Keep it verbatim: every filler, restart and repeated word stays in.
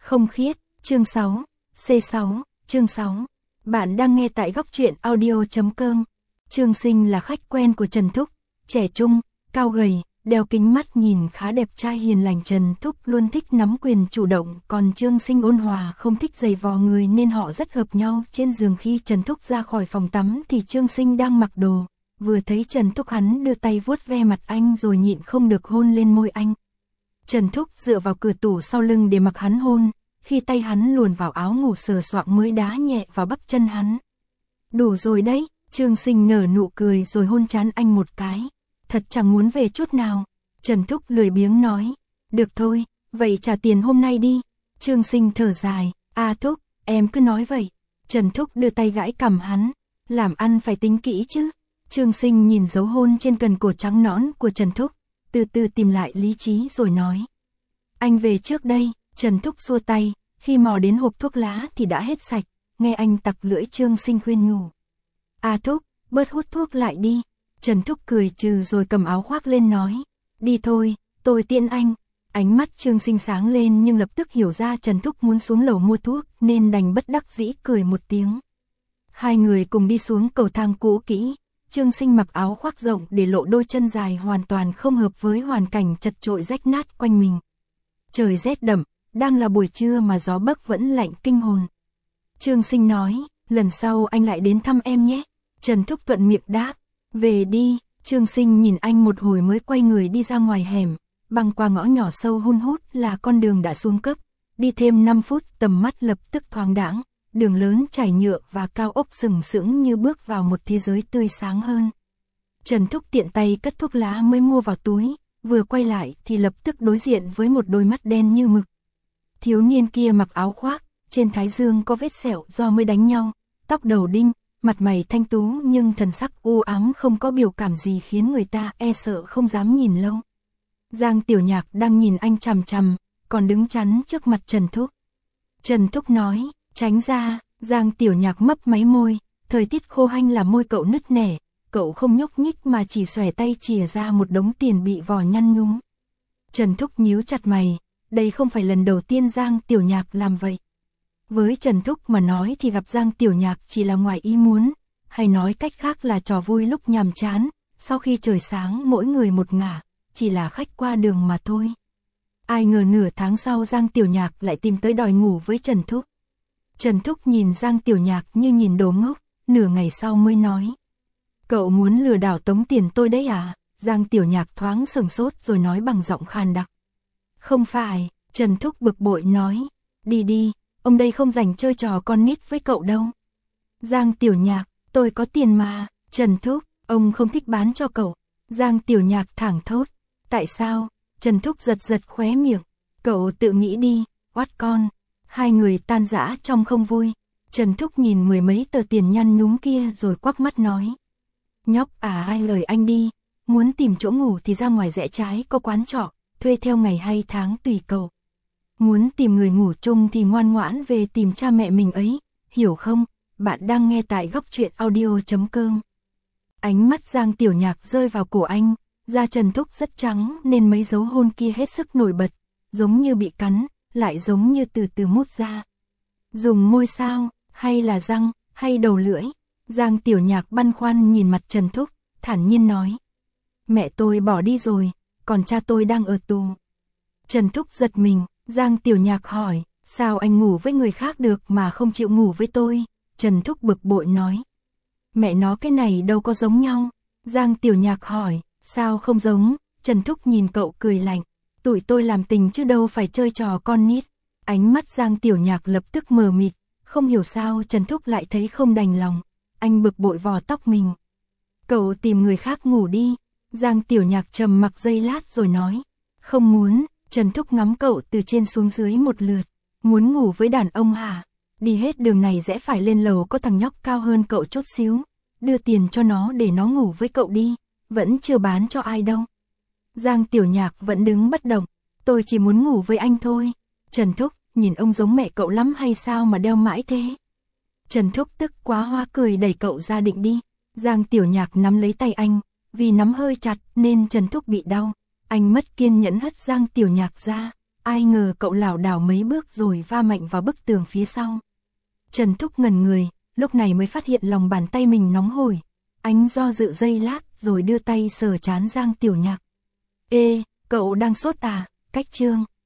Không khiết, chương sáu, xê sáu, chương sáu. Bạn đang nghe tại góc truyện audio chấm com. Trương Sinh là khách quen của Trần Thúc, trẻ trung, cao gầy, đeo kính mắt nhìn khá đẹp trai hiền lành. Trần Thúc luôn thích nắm quyền chủ động, còn Trương Sinh ôn hòa không thích giày vò người nên họ rất hợp nhau. Trên giường khi Trần Thúc ra khỏi phòng tắm thì Trương Sinh đang mặc đồ, vừa thấy Trần Thúc hắn đưa tay vuốt ve mặt anh rồi nhịn không được hôn lên môi anh. Trần Thúc dựa vào cửa tủ sau lưng để mặc hắn hôn, khi tay hắn luồn vào áo ngủ sờ soạng mới đá nhẹ vào bắp chân hắn. Đủ rồi đấy, Trương Sinh nở nụ cười rồi hôn trán anh một cái. Thật chẳng muốn về chút nào. Trần Thúc lười biếng nói. Được thôi, vậy trả tiền hôm nay đi. Trương Sinh thở dài. À Thúc, em cứ nói vậy. Trần Thúc đưa tay gãi cằm hắn. Làm ăn phải tính kỹ chứ. Trương Sinh nhìn dấu hôn trên cần cổ trắng nõn của Trần Thúc, từ từ tìm lại lý trí rồi nói. Anh về trước đây. Trần Thúc xua tay, khi mò đến hộp thuốc lá thì đã hết sạch, nghe anh tặc lưỡi Trương Sinh khuyên nhủ. À Thúc, bớt hút thuốc lại đi. Trần Thúc cười trừ rồi cầm áo khoác lên nói. Đi thôi, tôi tiễn anh. Ánh mắt Trương Sinh sáng lên nhưng lập tức hiểu ra Trần Thúc muốn xuống lầu mua thuốc nên đành bất đắc dĩ cười một tiếng. Hai người cùng đi xuống cầu thang cũ kỹ. Trương Sinh mặc áo khoác rộng để lộ đôi chân dài hoàn toàn không hợp với hoàn cảnh chật chội rách nát quanh mình. Trời rét đậm, đang là buổi trưa mà gió bấc vẫn lạnh kinh hồn. Trương Sinh nói, lần sau anh lại đến thăm em nhé. Trần Thúc thuận miệng đáp, về đi. Trương Sinh nhìn anh một hồi mới quay người đi ra ngoài hẻm, băng qua ngõ nhỏ sâu hun hút là con đường đã xuống cấp. Đi thêm năm phút tầm mắt lập tức thoáng đãng, đường lớn trải nhựa và cao ốc sừng sững như bước vào một thế giới tươi sáng hơn. Trần Thúc tiện tay cất thuốc lá mới mua vào túi, vừa quay lại thì lập tức đối diện với một đôi mắt đen như mực. Thiếu niên kia mặc áo khoác, trên thái dương có vết sẹo do mới đánh nhau, tóc đầu đinh, mặt mày thanh tú nhưng thần sắc u ám không có biểu cảm gì khiến người ta e sợ không dám nhìn lâu. Giang Tiểu Nhạc đang nhìn anh chằm chằm, còn đứng chắn trước mặt Trần Thúc. Trần Thúc nói, tránh ra. Giang Tiểu Nhạc mấp máy môi, thời tiết khô hanh làm môi cậu nứt nẻ, cậu không nhúc nhích mà chỉ xòe tay chìa ra một đống tiền bị vò nhăn nhúm. Trần Thúc nhíu chặt mày, đây không phải lần đầu tiên Giang Tiểu Nhạc làm vậy. Với Trần Thúc mà nói thì gặp Giang Tiểu Nhạc chỉ là ngoài ý muốn, hay nói cách khác là trò vui lúc nhàm chán, sau khi trời sáng mỗi người một ngả, chỉ là khách qua đường mà thôi. Ai ngờ nửa tháng sau Giang Tiểu Nhạc lại tìm tới đòi ngủ với Trần Thúc. Trần Thúc nhìn Giang Tiểu Nhạc như nhìn đồ ngốc, nửa ngày sau mới nói. Cậu muốn lừa đảo tống tiền tôi đấy à? Giang Tiểu Nhạc thoáng sửng sốt rồi nói bằng giọng khan đặc. Không phải, Trần Thúc bực bội nói. Đi đi, ông đây không rảnh chơi trò con nít với cậu đâu. Giang Tiểu Nhạc, tôi có tiền mà. Trần Thúc, ông không thích bán cho cậu. Giang Tiểu Nhạc thẳng thốt. Tại sao? Trần Thúc giật giật khóe miệng. Cậu tự nghĩ đi, oát con. Hai người tan rã trong không vui. Trần Thúc nhìn mười mấy tờ tiền nhăn nhúm kia rồi quắc mắt nói. Nhóc à, ai lời anh đi. Muốn tìm chỗ ngủ thì ra ngoài rẽ trái có quán trọ, thuê theo ngày hay tháng tùy cậu. Muốn tìm người ngủ chung thì ngoan ngoãn về tìm cha mẹ mình ấy, hiểu không? Bạn đang nghe tại góc truyện audio chấm com. Ánh mắt Giang Tiểu Nhạc rơi vào cổ anh, da Trần Thúc rất trắng nên mấy dấu hôn kia hết sức nổi bật, giống như bị cắn, lại giống như từ từ mút ra. Dùng môi sao, hay là răng, hay đầu lưỡi? Giang Tiểu Nhạc băn khoăn nhìn mặt Trần Thúc, thản nhiên nói. Mẹ tôi bỏ đi rồi, còn cha tôi đang ở tù. Trần Thúc giật mình, Giang Tiểu Nhạc hỏi, sao anh ngủ với người khác được mà không chịu ngủ với tôi? Trần Thúc bực bội nói. Mẹ nó cái này đâu có giống nhau. Giang Tiểu Nhạc hỏi, sao không giống? Trần Thúc nhìn cậu cười lạnh. Tụi tôi làm tình chứ đâu phải chơi trò con nít. Ánh mắt Giang Tiểu Nhạc lập tức mờ mịt, không hiểu sao Trần Thúc lại thấy không đành lòng. Anh bực bội vò tóc mình. Cậu tìm người khác ngủ đi. Giang Tiểu Nhạc trầm mặc giây lát rồi nói. Không muốn. Trần Thúc ngắm cậu từ trên xuống dưới một lượt. Muốn ngủ với đàn ông hả? Đi hết đường này rẽ phải lên lầu có thằng nhóc cao hơn cậu chút xíu. Đưa tiền cho nó để nó ngủ với cậu đi. Vẫn chưa bán cho ai đâu. Giang Tiểu Nhạc vẫn đứng bất động. Tôi chỉ muốn ngủ với anh thôi. Trần Thúc, nhìn ông giống mẹ cậu lắm hay sao mà đeo mãi thế? Trần Thúc tức quá hoa cười đẩy cậu ra định đi. Giang Tiểu Nhạc nắm lấy tay anh. Vì nắm hơi chặt nên Trần Thúc bị đau. Anh mất kiên nhẫn hất Giang Tiểu Nhạc ra. ai ngờ cậu lảo đảo mấy bước rồi va mạnh vào bức tường phía sau. Trần Thúc ngẩn người, lúc này mới phát hiện lòng bàn tay mình nóng hổi. Anh do dự giây lát rồi đưa tay sờ trán Giang Tiểu Nhạc. Ê, cậu đang sốt à? Cách Trương